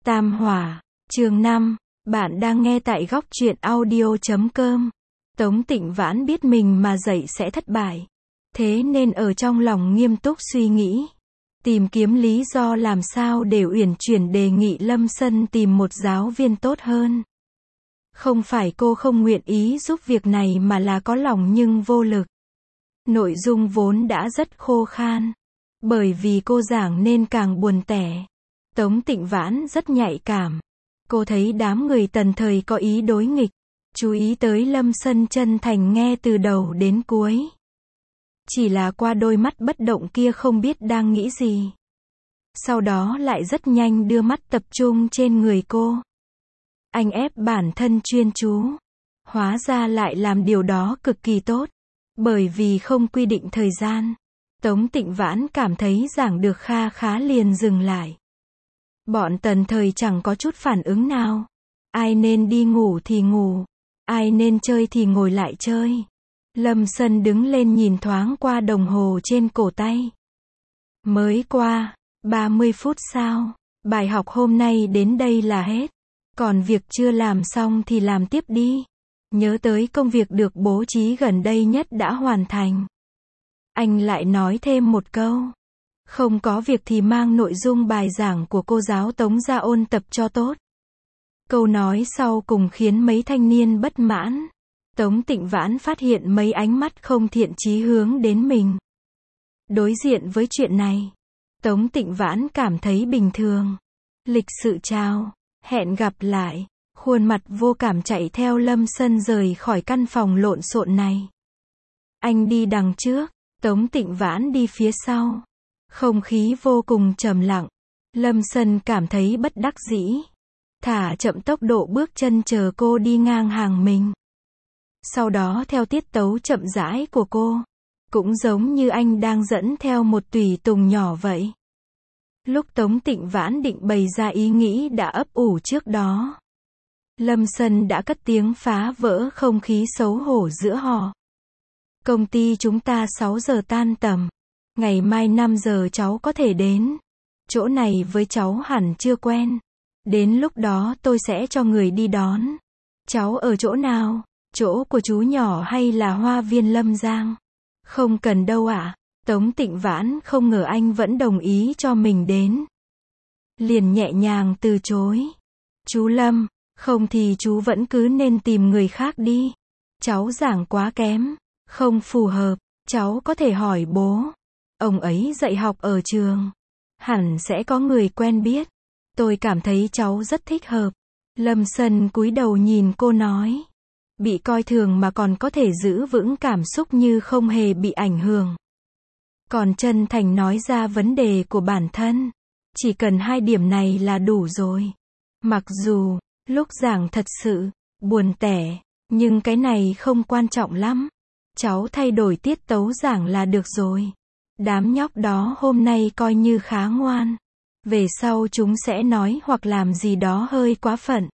Tam Hỏa, chương 5, bạn đang nghe tại góc truyện audio.com. Tống Tịnh Vãn biết mình mà dạy sẽ thất bại. Thế nên ở trong lòng nghiêm túc suy nghĩ. Tìm kiếm lý do làm sao để uyển chuyển đề nghị Lâm Sân tìm một giáo viên tốt hơn. Không phải cô không nguyện ý giúp việc này mà là có lòng nhưng vô lực. Nội dung vốn đã rất khô khan. Bởi vì cô giảng nên càng buồn tẻ. Tống Tịnh Vãn rất nhạy cảm. Cô thấy đám người Tần thời có ý đối nghịch. Chú ý tới Lâm Sân chân thành nghe từ đầu đến cuối. Chỉ là qua đôi mắt bất động kia không biết đang nghĩ gì. Sau đó lại rất nhanh đưa mắt tập trung trên người cô. Anh ép bản thân chuyên chú. Hóa ra lại làm điều đó cực kỳ tốt. Bởi vì không quy định thời gian. Tống Tịnh Vãn cảm thấy giảng được kha khá liền dừng lại. Bọn Tần thời chẳng có chút phản ứng nào. Ai nên đi ngủ thì ngủ. Ai nên chơi thì ngồi lại chơi. Lâm Sân đứng lên nhìn thoáng qua đồng hồ trên cổ tay. Mới qua 30 phút sao? Bài học hôm nay đến đây là hết. Còn việc chưa làm xong thì làm tiếp đi. Nhớ tới công việc được bố trí gần đây nhất đã hoàn thành. Anh lại nói thêm một câu. Không có việc thì mang nội dung bài giảng của cô giáo Tống ra ôn tập cho tốt. Câu nói sau cùng khiến mấy thanh niên bất mãn. Tống Tịnh Vãn phát hiện mấy ánh mắt không thiện chí hướng đến mình. Đối diện với chuyện này, Tống Tịnh Vãn cảm thấy bình thường. Lịch sự chào, hẹn gặp lại, khuôn mặt vô cảm chạy theo Lâm Sân rời khỏi căn phòng lộn xộn này. Anh đi đằng trước, Tống Tịnh Vãn đi phía sau. Không khí vô cùng trầm lặng. Lâm Sân cảm thấy bất đắc dĩ. Thả chậm tốc độ bước chân chờ cô đi ngang hàng mình. Sau đó theo tiết tấu chậm rãi của cô. Cũng giống như anh đang dẫn theo một tùy tùng nhỏ vậy. Lúc Tống Tịnh Vãn định bày ra ý nghĩ đã ấp ủ trước đó. Lâm Sân đã cất tiếng phá vỡ không khí xấu hổ giữa họ. Công ty chúng ta 6 giờ tan tầm. Ngày mai 5 giờ cháu có thể đến. Chỗ này với cháu hẳn chưa quen. Đến lúc đó tôi sẽ cho người đi đón. Cháu ở chỗ nào? Chỗ của chú nhỏ hay là hoa viên Lâm Giang? Không cần đâu ạ. Tống Tịnh Vãn không ngờ anh vẫn đồng ý cho mình đến. Liền nhẹ nhàng từ chối. Chú Lâm, không thì chú vẫn cứ nên tìm người khác đi. Cháu giảng quá kém, không phù hợp. Cháu có thể hỏi bố. Ông ấy dạy học ở trường. Hẳn sẽ có người quen biết. Tôi cảm thấy cháu rất thích hợp. Lâm Sân cúi đầu nhìn cô nói. Bị coi thường mà còn có thể giữ vững cảm xúc như không hề bị ảnh hưởng. Còn chân thành nói ra vấn đề của bản thân. Chỉ cần 2 điểm này là đủ rồi. Mặc dù, lúc giảng thật sự, buồn tẻ, nhưng cái này không quan trọng lắm. Cháu thay đổi tiết tấu giảng là được rồi. Đám nhóc đó hôm nay coi như khá ngoan. Về sau chúng sẽ nói hoặc làm gì đó hơi quá phận.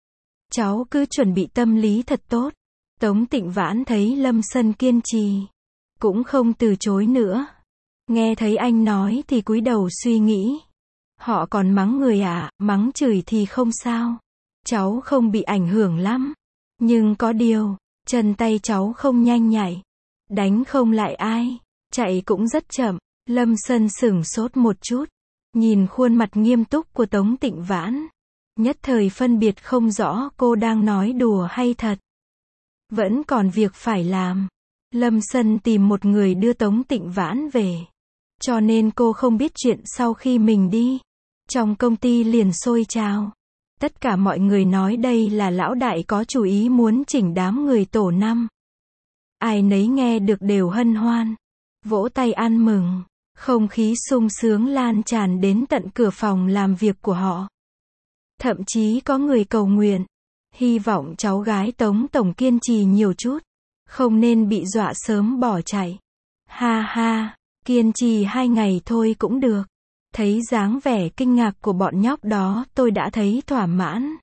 Cháu cứ chuẩn bị tâm lý thật tốt. Tống Tịnh Vãn thấy Lâm Sân kiên trì. Cũng không từ chối nữa. Nghe thấy anh nói thì cúi đầu suy nghĩ. Họ còn mắng người à, mắng chửi thì không sao. Cháu không bị ảnh hưởng lắm. Nhưng có điều, chân tay cháu không nhanh nhạy. Đánh không lại ai. Chạy cũng rất chậm. Lâm Sân sửng sốt một chút. Nhìn khuôn mặt nghiêm túc của Tống Tịnh Vãn. Nhất thời phân biệt không rõ cô đang nói đùa hay thật. Vẫn còn việc phải làm. Lâm Sân tìm một người đưa Tống Tịnh Vãn về. Cho nên cô không biết chuyện sau khi mình đi. Trong công ty liền sôi trào. Tất cả mọi người nói đây là lão đại có chủ ý muốn chỉnh đám người tổ 5. Ai nấy nghe được đều hân hoan. Vỗ tay ăn mừng. Không khí sung sướng lan tràn đến tận cửa phòng làm việc của họ. Thậm chí có người cầu nguyện. Hy vọng cháu gái Tống tổng kiên trì nhiều chút. Không nên bị dọa sớm bỏ chạy. Ha ha, kiên trì 2 ngày thôi cũng được. Thấy dáng vẻ kinh ngạc của bọn nhóc đó tôi đã thấy thỏa mãn.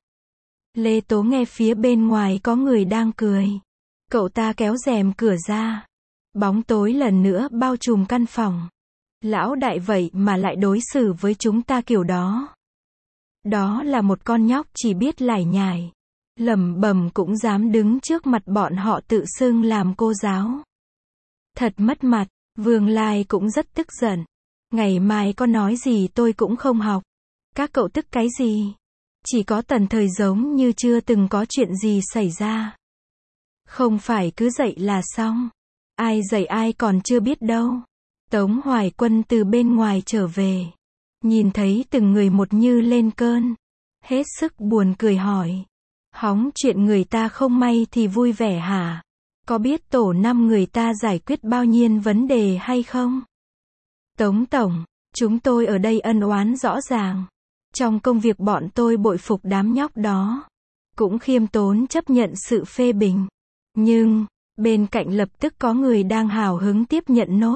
Lê Tố nghe phía bên ngoài có người đang cười. Cậu ta kéo rèm cửa ra. Bóng tối lần nữa bao trùm căn phòng. Lão đại vậy mà lại đối xử với chúng ta kiểu đó. Đó là một con nhóc chỉ biết lải nhải, lẩm bẩm cũng dám đứng trước mặt bọn họ tự xưng làm cô giáo. Thật mất mặt, Vương Lai cũng rất tức giận. Ngày mai có nói gì tôi cũng không học. Các cậu tức cái gì? Chỉ có Tần Thời giống như chưa từng có chuyện gì xảy ra. Không phải cứ dậy là xong. Ai dậy ai còn chưa biết đâu. Tống Hoài Quân từ bên ngoài trở về. Nhìn thấy từng người một như lên cơn. Hết sức buồn cười hỏi. Hóng chuyện người ta không may thì vui vẻ hả? Có biết tổ 5 người ta giải quyết bao nhiêu vấn đề hay không? Tống Tổng, chúng tôi ở đây ân oán rõ ràng. Trong công việc bọn tôi bội phục đám nhóc đó. Cũng khiêm tốn chấp nhận sự phê bình. Nhưng, bên cạnh lập tức có người đang hào hứng tiếp nhận nốt.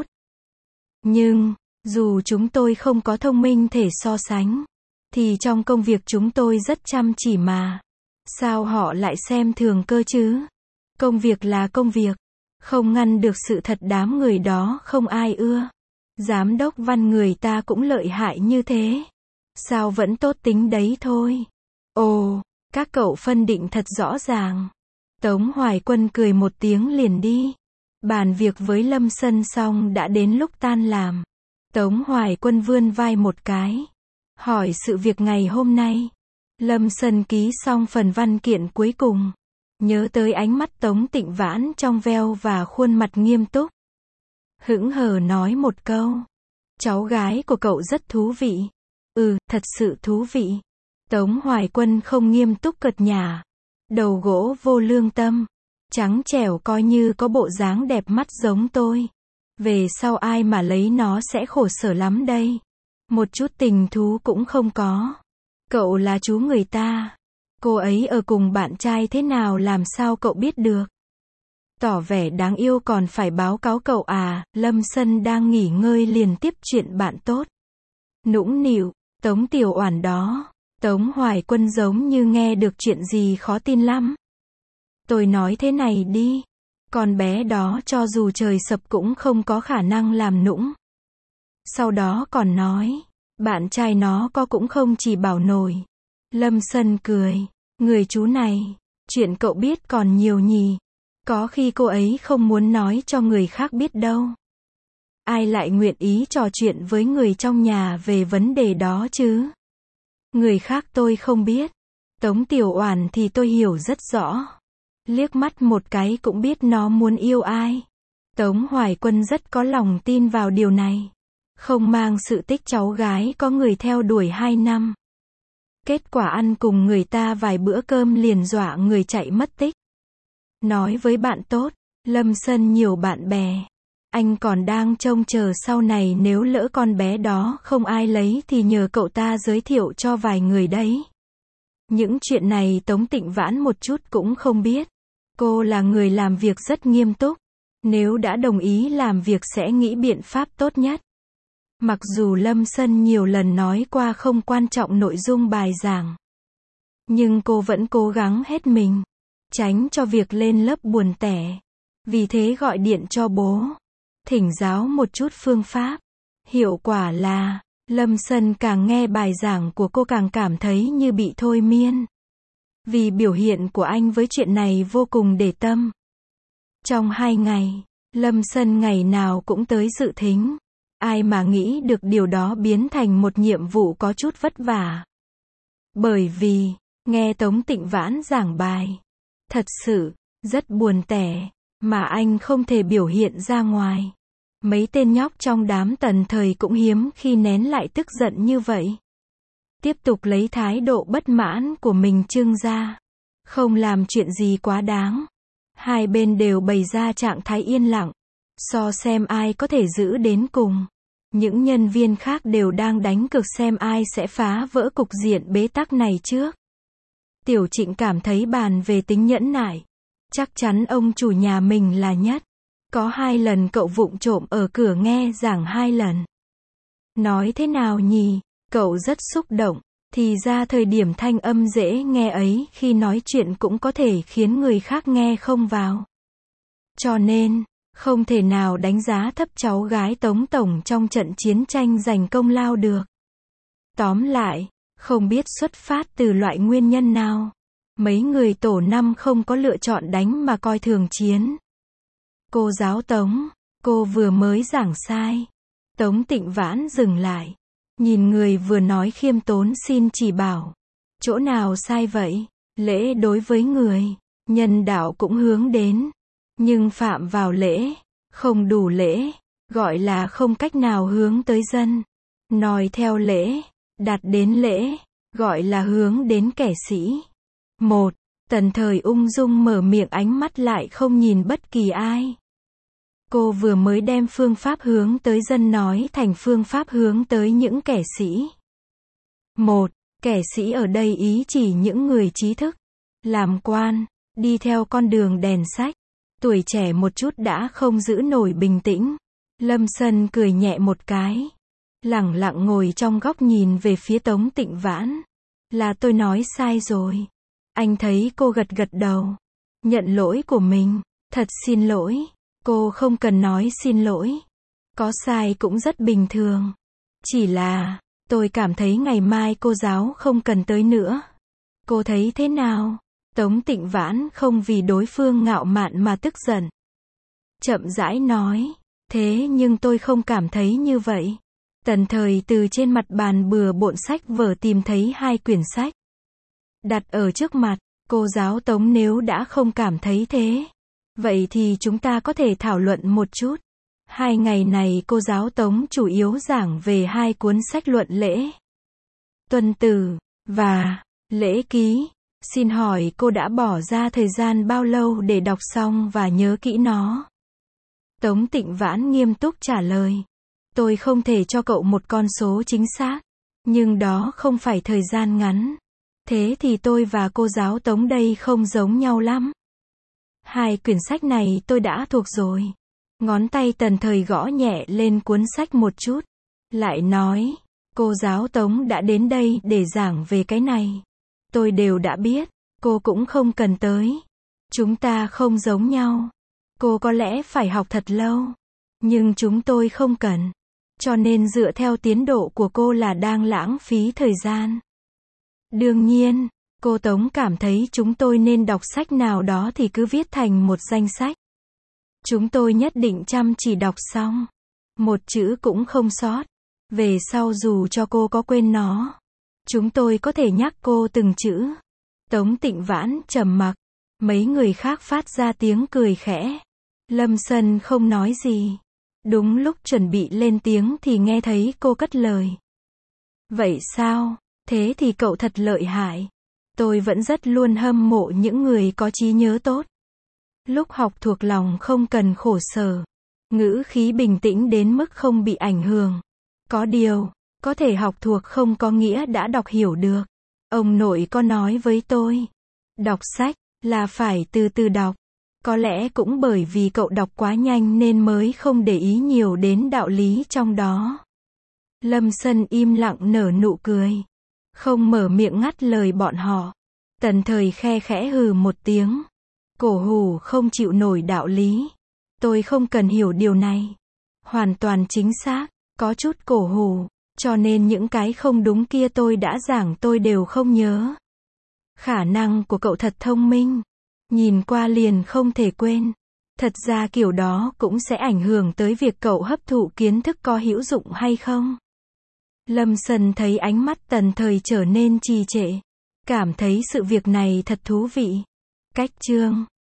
Nhưng, dù chúng tôi không có thông minh thể so sánh, thì trong công việc chúng tôi rất chăm chỉ mà. Sao họ lại xem thường cơ chứ? Công việc là công việc. Không ngăn được sự thật đám người đó không ai ưa. Giám đốc Văn người ta cũng lợi hại như thế. Sao vẫn tốt tính đấy thôi. Ồ, các cậu phân định thật rõ ràng. Tống Hoài Quân cười một tiếng liền đi. Bàn việc với Lâm Sân xong đã đến lúc tan làm. Tống Hoài Quân vươn vai một cái. Hỏi sự việc ngày hôm nay. Lâm Sân ký xong phần văn kiện cuối cùng. Nhớ tới ánh mắt Tống Tịnh Vãn trong veo và khuôn mặt nghiêm túc. Hững hờ nói một câu. Cháu gái của cậu rất thú vị. Ừ, thật sự thú vị. Tống Hoài Quân không nghiêm túc cợt nhả. Đầu gỗ vô lương tâm. Trắng trẻo coi như có bộ dáng đẹp mắt giống tôi. Về sau ai mà lấy nó sẽ khổ sở lắm đây. Một chút tình thú cũng không có. Cậu là chú người ta. Cô ấy ở cùng bạn trai thế nào làm sao cậu biết được? Tỏ vẻ đáng yêu còn phải báo cáo cậu à? Lâm Sân đang nghỉ ngơi liền tiếp chuyện bạn tốt. Nũng nịu, Tống Tiểu Oản đó. Tống Hoài Quân giống như nghe được chuyện gì khó tin lắm. Tôi nói thế này đi. Con bé đó cho dù trời sập cũng không có khả năng làm nũng. Sau đó còn nói. Bạn trai nó có cũng không chỉ bảo nổi. Lâm Sân cười. Người chú này. Chuyện cậu biết còn nhiều nhỉ. Có khi cô ấy không muốn nói cho người khác biết đâu. Ai lại nguyện ý trò chuyện với người trong nhà về vấn đề đó chứ? Người khác tôi không biết. Tống Tiểu Oản thì tôi hiểu rất rõ. Liếc mắt một cái cũng biết nó muốn yêu ai. Tống Hoài Quân rất có lòng tin vào điều này. Không mang sự tích cháu gái có người theo đuổi 2 năm. Kết quả ăn cùng người ta vài bữa cơm liền dọa người chạy mất tích. Nói với bạn tốt, Lâm Sân nhiều bạn bè. Anh còn đang trông chờ sau này nếu lỡ con bé đó không ai lấy thì nhờ cậu ta giới thiệu cho vài người đấy. Những chuyện này Tống Tịnh Vãn một chút cũng không biết. Cô là người làm việc rất nghiêm túc. Nếu đã đồng ý làm việc sẽ nghĩ biện pháp tốt nhất. Mặc dù Lâm Sân nhiều lần nói qua không quan trọng nội dung bài giảng. Nhưng cô vẫn cố gắng hết mình. Tránh cho việc lên lớp buồn tẻ. Vì thế gọi điện cho bố. Thỉnh giáo một chút phương pháp. Hiệu quả là, Lâm Sân càng nghe bài giảng của cô càng cảm thấy như bị thôi miên. Vì biểu hiện của anh với chuyện này vô cùng để tâm. Trong 2 ngày, Lâm Sân ngày nào cũng tới dự thính. Ai mà nghĩ được điều đó biến thành một nhiệm vụ có chút vất vả. Bởi vì, nghe Tống Tịnh Vãn giảng bài. Thật sự, rất buồn tẻ, mà anh không thể biểu hiện ra ngoài. Mấy tên nhóc trong đám Tần Thời cũng hiếm khi nén lại tức giận như vậy. Tiếp tục lấy thái độ bất mãn của mình trưng ra. Không làm chuyện gì quá đáng. Hai bên đều bày ra trạng thái yên lặng. So xem ai có thể giữ đến cùng. Những nhân viên khác đều đang đánh cược xem ai sẽ phá vỡ cục diện bế tắc này trước. Tiểu Trịnh cảm thấy bàn về tính nhẫn nại. Chắc chắn ông chủ nhà mình là nhất. Có 2 lần cậu vụng trộm ở cửa nghe giảng 2 lần. Nói thế nào nhỉ? Cậu rất xúc động. Thì ra thời điểm thanh âm dễ nghe ấy khi nói chuyện cũng có thể khiến người khác nghe không vào. Cho nên, không thể nào đánh giá thấp cháu gái Tống Tổng trong trận chiến tranh giành công lao được. Tóm lại, Không biết xuất phát từ loại nguyên nhân nào. Mấy người tổ 5 không có lựa chọn đánh mà coi thường chiến. Cô giáo Tống, cô vừa mới giảng sai. Tống Tịnh Vãn dừng lại. Nhìn người vừa nói khiêm tốn xin chỉ bảo. Chỗ nào sai vậy? Lễ đối với người, nhân đạo cũng hướng đến. Nhưng phạm vào lễ, không đủ lễ, gọi là không cách nào hướng tới dân. Nói theo lễ, đạt đến lễ, gọi là hướng đến kẻ sĩ. Một, Tần Thời ung dung mở miệng, ánh mắt lại không nhìn bất kỳ ai. Cô vừa mới đem phương pháp hướng tới dân nói thành phương pháp hướng tới những kẻ sĩ. Một, kẻ sĩ ở đây ý chỉ những người trí thức, làm quan, đi theo con đường đèn sách. Tuổi trẻ một chút đã không giữ nổi bình tĩnh. Lâm Sân cười nhẹ một cái. Lẳng lặng ngồi trong góc nhìn về phía Tống Tịnh Vãn. Là tôi nói sai rồi. Anh thấy cô gật gật đầu. Nhận lỗi của mình. Thật xin lỗi. Cô không cần nói xin lỗi. Có sai cũng rất bình thường. Chỉ là, tôi cảm thấy ngày mai cô giáo không cần tới nữa. Cô thấy thế nào? Tống Tịnh Vãn không vì đối phương ngạo mạn mà tức giận. Chậm rãi nói. Thế nhưng tôi không cảm thấy như vậy. Tần Thời từ trên mặt bàn bừa bộn sách vở tìm thấy 2 quyển sách. Đặt ở trước mặt, cô giáo Tống nếu đã không cảm thấy thế. Vậy thì chúng ta có thể thảo luận một chút. 2 ngày này cô giáo Tống chủ yếu giảng về 2 cuốn sách luận lễ. Tuần Tử, và Lễ Ký. Xin hỏi cô đã bỏ ra thời gian bao lâu để đọc xong và nhớ kỹ nó? Tống Tịnh Vãn nghiêm túc trả lời. Tôi không thể cho cậu một con số chính xác. Nhưng đó không phải thời gian ngắn. Thế thì tôi và cô giáo Tống đây không giống nhau lắm. 2 quyển sách này tôi đã thuộc rồi. Ngón tay Tần Thời gõ nhẹ lên cuốn sách một chút. Lại nói, cô giáo Tống đã đến đây để giảng về cái này. Tôi đều đã biết, cô cũng không cần tới. Chúng ta không giống nhau. Cô có lẽ phải học thật lâu. Nhưng chúng tôi không cần. Cho nên dựa theo tiến độ của cô là đang lãng phí thời gian. Đương nhiên, cô Tống cảm thấy chúng tôi nên đọc sách nào đó thì cứ viết thành một danh sách. Chúng tôi nhất định chăm chỉ đọc xong. Một chữ cũng không sót. Về sau dù cho cô có quên nó, chúng tôi có thể nhắc cô từng chữ. Tống Tịnh Vãn trầm mặc. Mấy người khác phát ra tiếng cười khẽ. Lâm Sân không nói gì. Đúng lúc chuẩn bị lên tiếng thì nghe thấy cô cất lời. Vậy sao? Thế thì cậu thật lợi hại. Tôi vẫn rất luôn hâm mộ những người có trí nhớ tốt. Lúc học thuộc lòng không cần khổ sở. Ngữ khí bình tĩnh đến mức không bị ảnh hưởng. Có điều, có thể học thuộc không có nghĩa đã đọc hiểu được. Ông nội có nói với tôi. Đọc sách, là phải từ từ đọc. Có lẽ cũng bởi vì cậu đọc quá nhanh nên mới không để ý nhiều đến đạo lý trong đó. Lâm Sân im lặng nở nụ cười. Không mở miệng ngắt lời bọn họ. Tần Thời khe khẽ hừ một tiếng. Cổ hủ không chịu nổi đạo lý. Tôi không cần hiểu điều này. Hoàn toàn chính xác, có chút cổ hủ. Cho nên những cái không đúng kia tôi đã giảng tôi đều không nhớ. Khả năng của cậu thật thông minh. Nhìn qua liền không thể quên. Thật ra kiểu đó cũng sẽ ảnh hưởng tới việc cậu hấp thụ kiến thức có hữu dụng hay không. Lâm Sân thấy ánh mắt Tần Thời trở nên trì trệ. Cảm thấy sự việc này thật thú vị. Cách chương